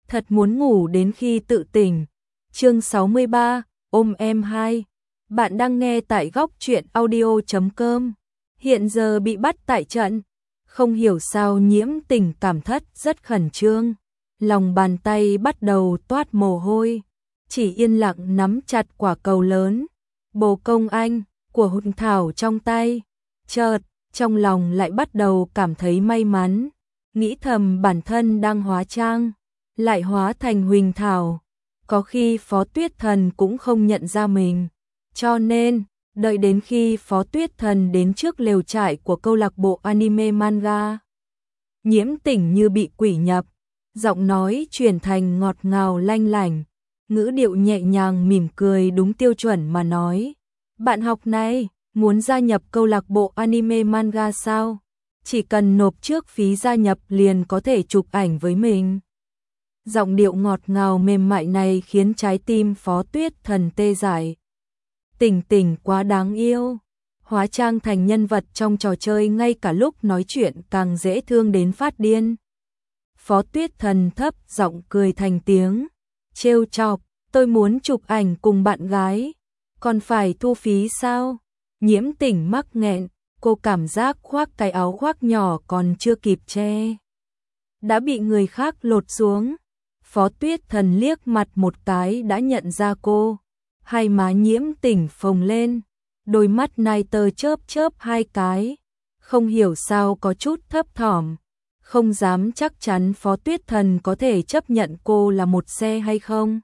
thật muốn ngủ đến khi tự tỉnh. Chương 63, ôm em 2. Bạn đang nghe tại góc truyện audio.com. Hiện giờ bị bắt tại trận. Không hiểu sao Nhiễm Tình cảm thất rất khẩn trương. Lòng bàn tay bắt đầu toát mồ hôi. Chỉ yên lặng nắm chặt quả cầu lớn. Bồ công anh của Huỳnh Thảo trong tay. Chợt, trong lòng lại bắt đầu cảm thấy may mắn. Nghĩ thầm bản thân đang hóa trang, lại hóa thành Huỳnh Thảo. Có khi Phó Tuyết Thần cũng không nhận ra mình. Cho nên, đợi đến khi Phó Tuyết Thần đến trước lều trại của câu lạc bộ anime manga. Nhiễm Tình như bị quỷ nhập, giọng nói chuyển thành ngọt ngào lanh lảnh, ngữ điệu nhẹ nhàng mỉm cười đúng tiêu chuẩn mà nói. Bạn học này, muốn gia nhập câu lạc bộ anime manga sao? Chỉ cần nộp trước phí gia nhập liền có thể chụp ảnh với mình. Giọng điệu ngọt ngào mềm mại này khiến trái tim Phó Tuyết Thần tê dại. Tình Tình quá đáng yêu, hóa trang thành nhân vật trong trò chơi ngay cả lúc nói chuyện càng dễ thương đến phát điên. Phó Tuyết Thần thấp giọng cười thành tiếng, trêu chọc, tôi muốn chụp ảnh cùng bạn gái, còn phải thu phí sao? Nhiễm Tình mắc nghẹn, cô cảm giác khoác cái áo khoác nhỏ còn chưa kịp che, đã bị người khác lột xuống. Phó Tuyết Thần liếc mặt một cái đã nhận ra cô, hai má Nhiễm Tình phồng lên, đôi mắt nai tơ chớp chớp hai cái, không hiểu sao có chút thấp thỏm, không dám chắc chắn Phó Tuyết Thần có thể chấp nhận cô là một xe hay không.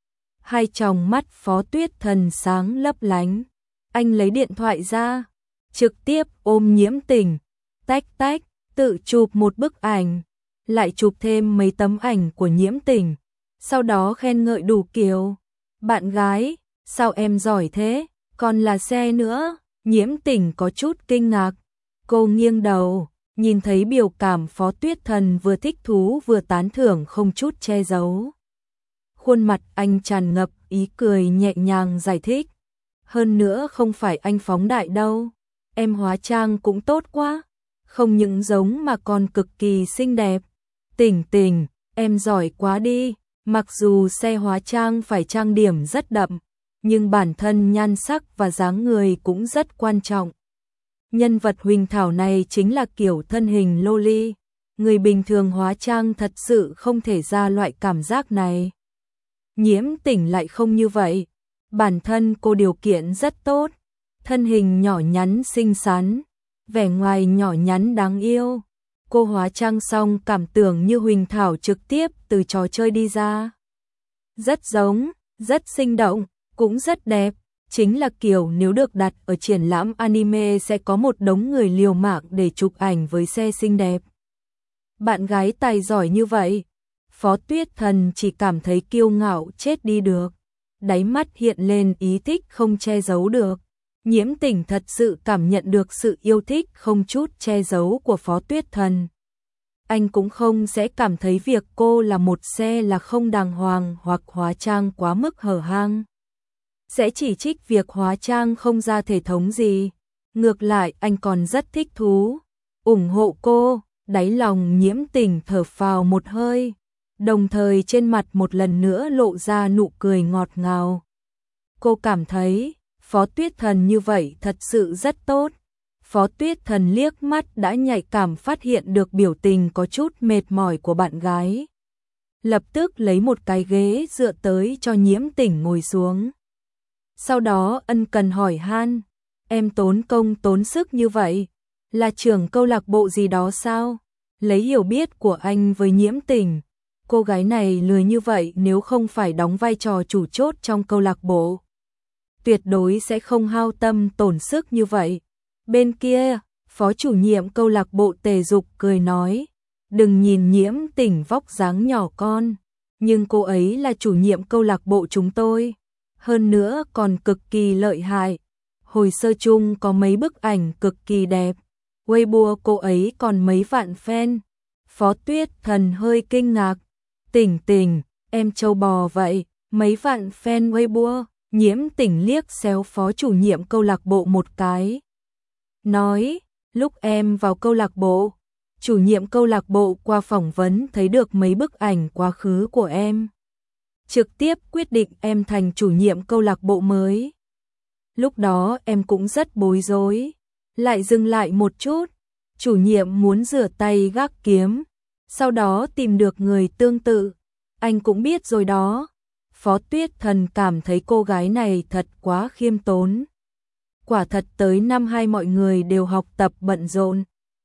Hai tròng mắt Phó Tuyết Thần sáng lấp lánh, anh lấy điện thoại ra, trực tiếp ôm Nhiễm Tình, tách tách, tự chụp một bức ảnh, lại chụp thêm mấy tấm ảnh của Nhiễm Tình, sau đó khen ngợi đủ kiểu. Bạn gái, sao em giỏi thế, còn là xe nữa. Nhiễm Tình có chút kinh ngạc, cô nghiêng đầu, nhìn thấy biểu cảm Phó Tuyết Thần vừa thích thú vừa tán thưởng không chút che giấu. Khuôn mặt anh tràn ngập ý cười nhẹ nhàng giải thích, hơn nữa không phải anh phóng đại đâu, em hóa trang cũng tốt quá, không những giống mà còn cực kỳ xinh đẹp. Tình Tình, em giỏi quá đi, mặc dù xe hóa trang phải trang điểm rất đậm, nhưng bản thân nhan sắc và dáng người cũng rất quan trọng. Nhân vật Huỳnh Thảo này chính là kiểu thân hình loli, người bình thường hóa trang thật sự không thể ra loại cảm giác này. Nhiễm Tình lại không như vậy, bản thân cô điều kiện rất tốt, thân hình nhỏ nhắn xinh xắn, vẻ ngoài nhỏ nhắn đáng yêu. Cô hóa trang xong cảm tưởng như Huỳnh Thảo trực tiếp từ trò chơi đi ra. Rất giống, rất sinh động, cũng rất đẹp, chính là kiểu nếu được đặt ở triển lãm anime sẽ có một đống người liều mạng để chụp ảnh với xe xinh đẹp. Bạn gái tài giỏi như vậy, Phó Tuyết Thần chỉ cảm thấy kiêu ngạo chết đi được, đáy mắt hiện lên ý thích không che giấu được. Nhiễm Tình thật sự cảm nhận được sự yêu thích không chút che giấu của Phó Tuyết Thần. Anh cũng không sẽ cảm thấy việc cô là một xe là không đàng hoàng hoặc hóa trang quá mức hở hang. Sẽ chỉ trích việc hóa trang không ra thể thống gì. Ngược lại anh còn rất thích thú, ủng hộ cô, đáy lòng Nhiễm Tình thở phào một hơi, đồng thời trên mặt một lần nữa lộ ra nụ cười ngọt ngào. Cô cảm thấy Phó Tuyết Thần như vậy thật sự rất tốt. Phó Tuyết Thần liếc mắt đã nhạy cảm phát hiện được biểu tình có chút mệt mỏi của bạn gái. Lập tức lấy một cái ghế dựa tới cho Nhiễm Tình ngồi xuống. Sau đó ân cần hỏi han, em tốn công tốn sức như vậy, là trưởng câu lạc bộ gì đó sao? Lấy hiểu biết của anh với Nhiễm Tình, cô gái này lười như vậy nếu không phải đóng vai trò chủ chốt trong câu lạc bộ, tuyệt đối sẽ không hao tâm tổn sức như vậy. Bên kia, phó chủ nhiệm câu lạc bộ Tề Dục cười nói, đừng nhìn Nhiễm Tình vóc dáng nhỏ con, nhưng cô ấy là chủ nhiệm câu lạc bộ chúng tôi, hơn nữa còn cực kỳ lợi hại. Hồi sơ chung có mấy bức ảnh cực kỳ đẹp, Weibo cô ấy còn mấy vạn fan. Phó Tuyết Thần hơi kinh ngạc, Tình Tình, em trâu bò vậy, mấy vạn fan Weibo. Nhiễm Tình liếc xéo phó chủ nhiệm câu lạc bộ một cái, nói, lúc em vào câu lạc bộ, chủ nhiệm câu lạc bộ qua phỏng vấn thấy được mấy bức ảnh quá khứ của em. Trực tiếp quyết định em thành chủ nhiệm câu lạc bộ mới. Lúc đó em cũng rất bối rối, lại dừng lại một chút, chủ nhiệm muốn rửa tay gác kiếm, sau đó tìm được người tương tự, anh cũng biết rồi đó. Phó Tuyết Thần cảm thấy cô gái này thật quá khiêm tốn. Quả thật tới năm 2 mọi người đều học tập bận rộn,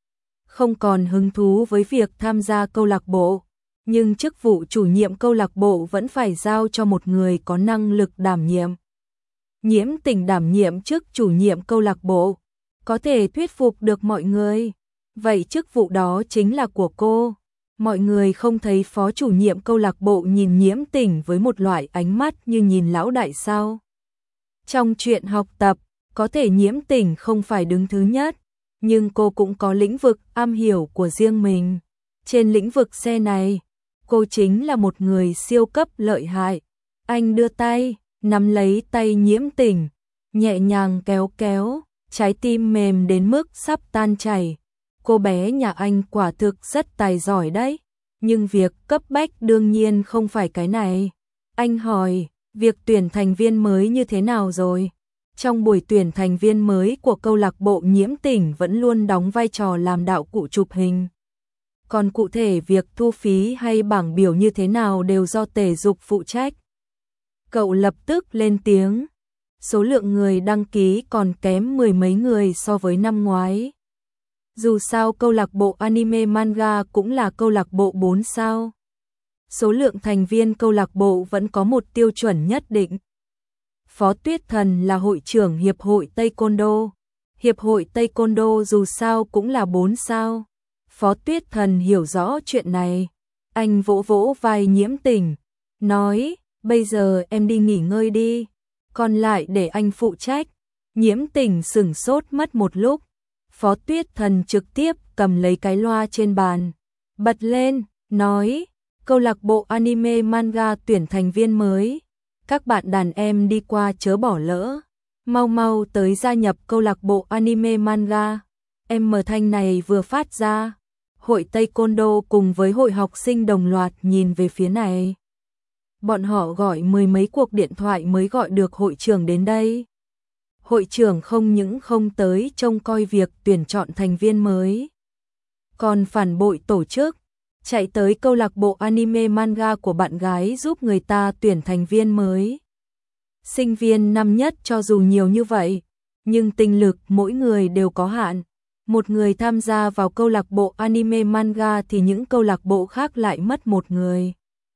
không còn hứng thú với việc tham gia câu lạc bộ, nhưng chức vụ chủ nhiệm câu lạc bộ vẫn phải giao cho một người có năng lực đảm nhiệm. Nhiễm Tình đảm nhiệm chức chủ nhiệm câu lạc bộ, có thể thuyết phục được mọi người, vậy chức vụ đó chính là của cô. Mọi người không thấy phó chủ nhiệm câu lạc bộ nhìn Nhiễm Tình với một loại ánh mắt như nhìn lão đại sao? Trong chuyện học tập, có thể Nhiễm Tình không phải đứng thứ nhất, nhưng cô cũng có lĩnh vực am hiểu của riêng mình. Trên lĩnh vực xe này, cô chính là một người siêu cấp lợi hại. Anh đưa tay, nắm lấy tay Nhiễm Tình, nhẹ nhàng kéo kéo, trái tim mềm đến mức sắp tan chảy. Cô bé nhà anh quả thực rất tài giỏi đấy, nhưng việc cấp bách đương nhiên không phải cái này. Anh hỏi, việc tuyển thành viên mới như thế nào rồi? Trong buổi tuyển thành viên mới của câu lạc bộ, Nhiễm Tình vẫn luôn đóng vai trò làm đạo cụ chụp hình. Còn cụ thể việc thu phí hay bảng biểu như thế nào đều do Tề Dục phụ trách. Cậu lập tức lên tiếng, số lượng người đăng ký còn kém 10 mấy người so với năm ngoái. Dù sao câu lạc bộ anime manga cũng là câu lạc bộ 4 sao. Số lượng thành viên câu lạc bộ vẫn có một tiêu chuẩn nhất định. Phó Tuyết Thần là hội trưởng Hiệp hội Taekwondo. Hiệp hội Taekwondo dù sao cũng là 4 sao. Phó Tuyết Thần hiểu rõ chuyện này. Anh vỗ vỗ vai Nhiễm Tình, nói, bây giờ em đi nghỉ ngơi đi, còn lại để anh phụ trách. Nhiễm Tình sửng sốt mất một lúc. Phó Tuyết Thần trực tiếp cầm lấy cái loa trên bàn, bật lên, nói, câu lạc bộ anime manga tuyển thành viên mới. Các bạn đàn em đi qua chớ bỏ lỡ, mau mau tới gia nhập câu lạc bộ anime manga. Em mở thanh này vừa phát ra, hội Taekwondo cùng với hội học sinh đồng loạt nhìn về phía này. Bọn họ gọi 10 mấy cuộc điện thoại mới gọi được hội trưởng đến đây. Hội trưởng không những không tới trông coi việc tuyển chọn thành viên mới, còn phản bội tổ chức, chạy tới câu lạc bộ anime manga của bạn gái giúp người ta tuyển thành viên mới. Sinh viên năm nhất cho dù nhiều như vậy, nhưng tinh lực mỗi người đều có hạn. Một người tham gia vào câu lạc bộ anime manga thì những câu lạc bộ khác lại mất một người.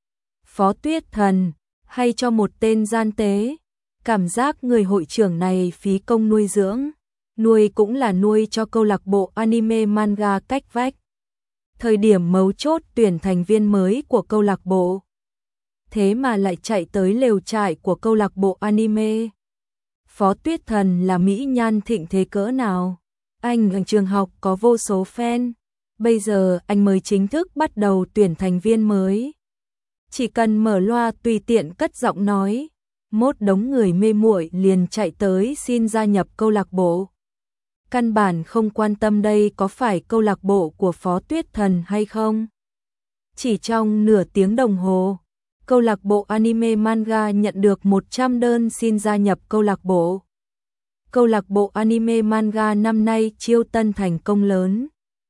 Phó Tuyết Thần, hay cho một tên gian tế, cảm giác người hội trưởng này phí công nuôi dưỡng, nuôi cũng là nuôi cho câu lạc bộ anime manga cách vách. Thời điểm mấu chốt tuyển thành viên mới của câu lạc bộ, thế mà lại chạy tới lều trại của câu lạc bộ anime. Phó Tuyết Thần là mỹ nhan thịnh thế cỡ nào? Anh ở trường học có vô số fan, bây giờ anh mới chính thức bắt đầu tuyển thành viên mới. Chỉ cần mở loa tùy tiện cất giọng nói, một đống người mê muội liền chạy tới xin gia nhập câu lạc bộ. Căn bản không quan tâm đây có phải câu lạc bộ của Phó Tuyết Thần hay không. Chỉ trong nửa tiếng đồng hồ, câu lạc bộ anime manga nhận được 100 đơn xin gia nhập câu lạc bộ. Câu lạc bộ anime manga năm nay chiêu tân thành công lớn.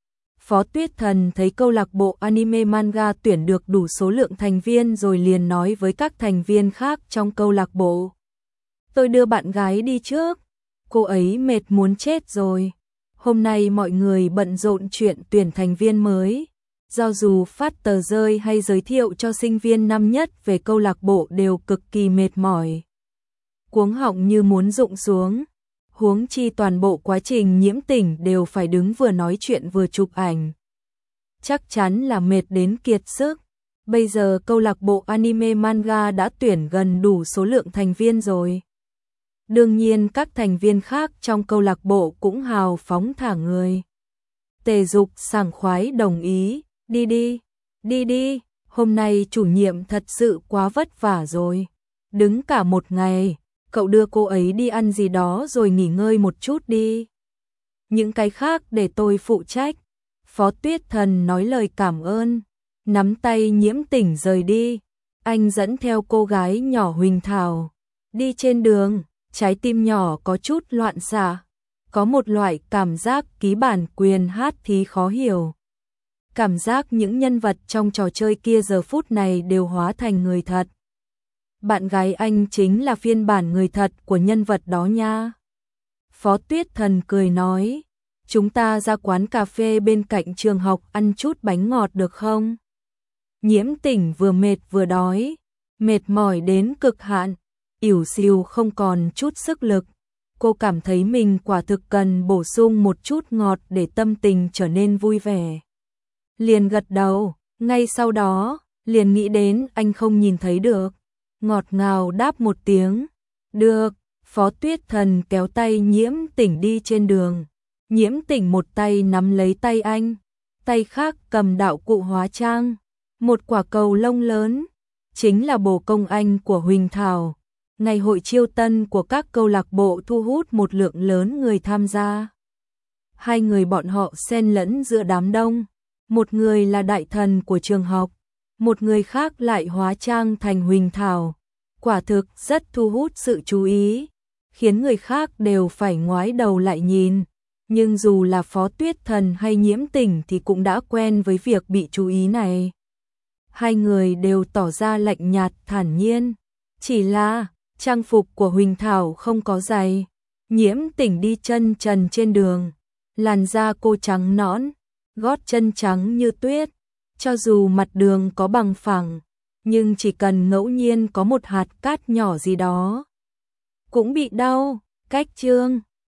Phó Tuyết Thần thấy câu lạc bộ anime manga tuyển được đủ số lượng thành viên rồi liền nói với các thành viên khác trong câu lạc bộ. Tôi đưa bạn gái đi trước, cô ấy mệt muốn chết rồi. Hôm nay mọi người bận rộn chuyện tuyển thành viên mới. Do dù phát tờ rơi hay giới thiệu cho sinh viên năm nhất về câu lạc bộ đều cực kỳ mệt mỏi. Cuống họng như muốn rụng xuống. Huống chi toàn bộ quá trình Nhiễm Tình đều phải đứng vừa nói chuyện vừa chụp ảnh. Chắc chắn là mệt đến kiệt sức. Bây giờ câu lạc bộ anime manga đã tuyển gần đủ số lượng thành viên rồi. Đương nhiên các thành viên khác trong câu lạc bộ cũng hào phóng thả người. Tề Dục sảng khoái đồng ý, đi đi, hôm nay chủ nhiệm thật sự quá vất vả rồi. Đứng cả một ngày. Cậu đưa cô ấy đi ăn gì đó rồi nghỉ ngơi một chút đi. Những cái khác để tôi phụ trách. Phó Tuyết Thần nói lời cảm ơn, nắm tay Nhiễm Tỉnh rời đi. Anh dẫn theo cô gái nhỏ Huỳnh Thảo. Đi trên đường, trái tim nhỏ có chút loạn xạ. Có một loại cảm giác ký bản quyền hát thì khó hiểu. Cảm giác những nhân vật trong trò chơi kia giờ phút này đều hóa thành người thật. Bạn gái anh chính là phiên bản người thật của nhân vật đó nha. Phó Tuyết Thần cười nói, chúng ta ra quán cà phê bên cạnh trường học ăn chút bánh ngọt được không? Nhiễm Tỉnh vừa mệt vừa đói, mệt mỏi đến cực hạn, ỉu xìu không còn chút sức lực. Cô cảm thấy mình quả thực cần bổ sung một chút ngọt để tâm tình trở nên vui vẻ. Liền gật đầu, ngay sau đó, liền nghĩ đến anh không nhìn thấy được. Ngọt ngào đáp một tiếng. Được, Phó Tuyết Thần kéo tay Nhiễm Tỉnh đi trên đường. Nhiễm Tỉnh một tay nắm lấy tay anh, tay khác cầm đạo cụ hóa trang. Một quả cầu lông lớn, chính là bồ công anh của Huỳnh Thảo. Ngày hội chiêu tân của các câu lạc bộ thu hút một lượng lớn người tham gia. Hai người bọn họ xen lẫn giữa đám đông. Một người là đại thần của trường học, một người khác lại hóa trang thành Huỳnh Thảo. Quả thực rất thu hút sự chú ý, khiến người khác đều phải ngoái đầu lại nhìn. Nhưng dù là Phó Tuyết Thần hay Nhiễm Tỉnh thì cũng đã quen với việc bị chú ý này. Hai người đều tỏ ra lạnh nhạt thản nhiên. Chỉ là trang phục của Huỳnh Thảo không có giày. Nhiễm Tỉnh đi chân trần trên đường. Làn da cô trắng nõn, gót chân trắng như tuyết. Cho dù mặt đường có bằng phẳng, nhưng chỉ cần ngẫu nhiên có một hạt cát nhỏ gì đó cũng bị đau. Cách chương